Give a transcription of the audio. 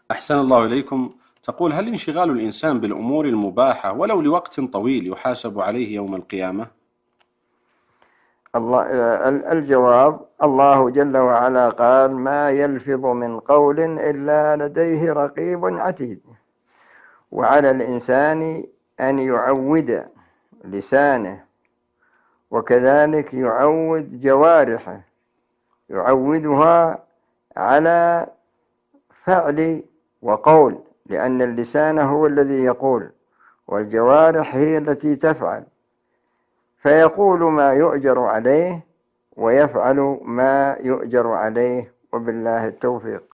أحسن الله إليكم. تقول: هل انشغال الإنسان بالأمور المباحة ولو لوقت طويل يحاسب عليه يوم القيامة؟ الله الجواب: الله جل وعلا قال: ما يلفظ من قول إلا لديه رقيب عتيد. وعلى الإنسان أن يعود لسانه، وكذلك يعود جوارحه، يعودها على فعل وقول، لأن اللسان هو الذي يقول والجوارح هي التي تفعل، فيقول ما يؤجر عليه ويفعل ما يؤجر عليه، وبالله التوفيق.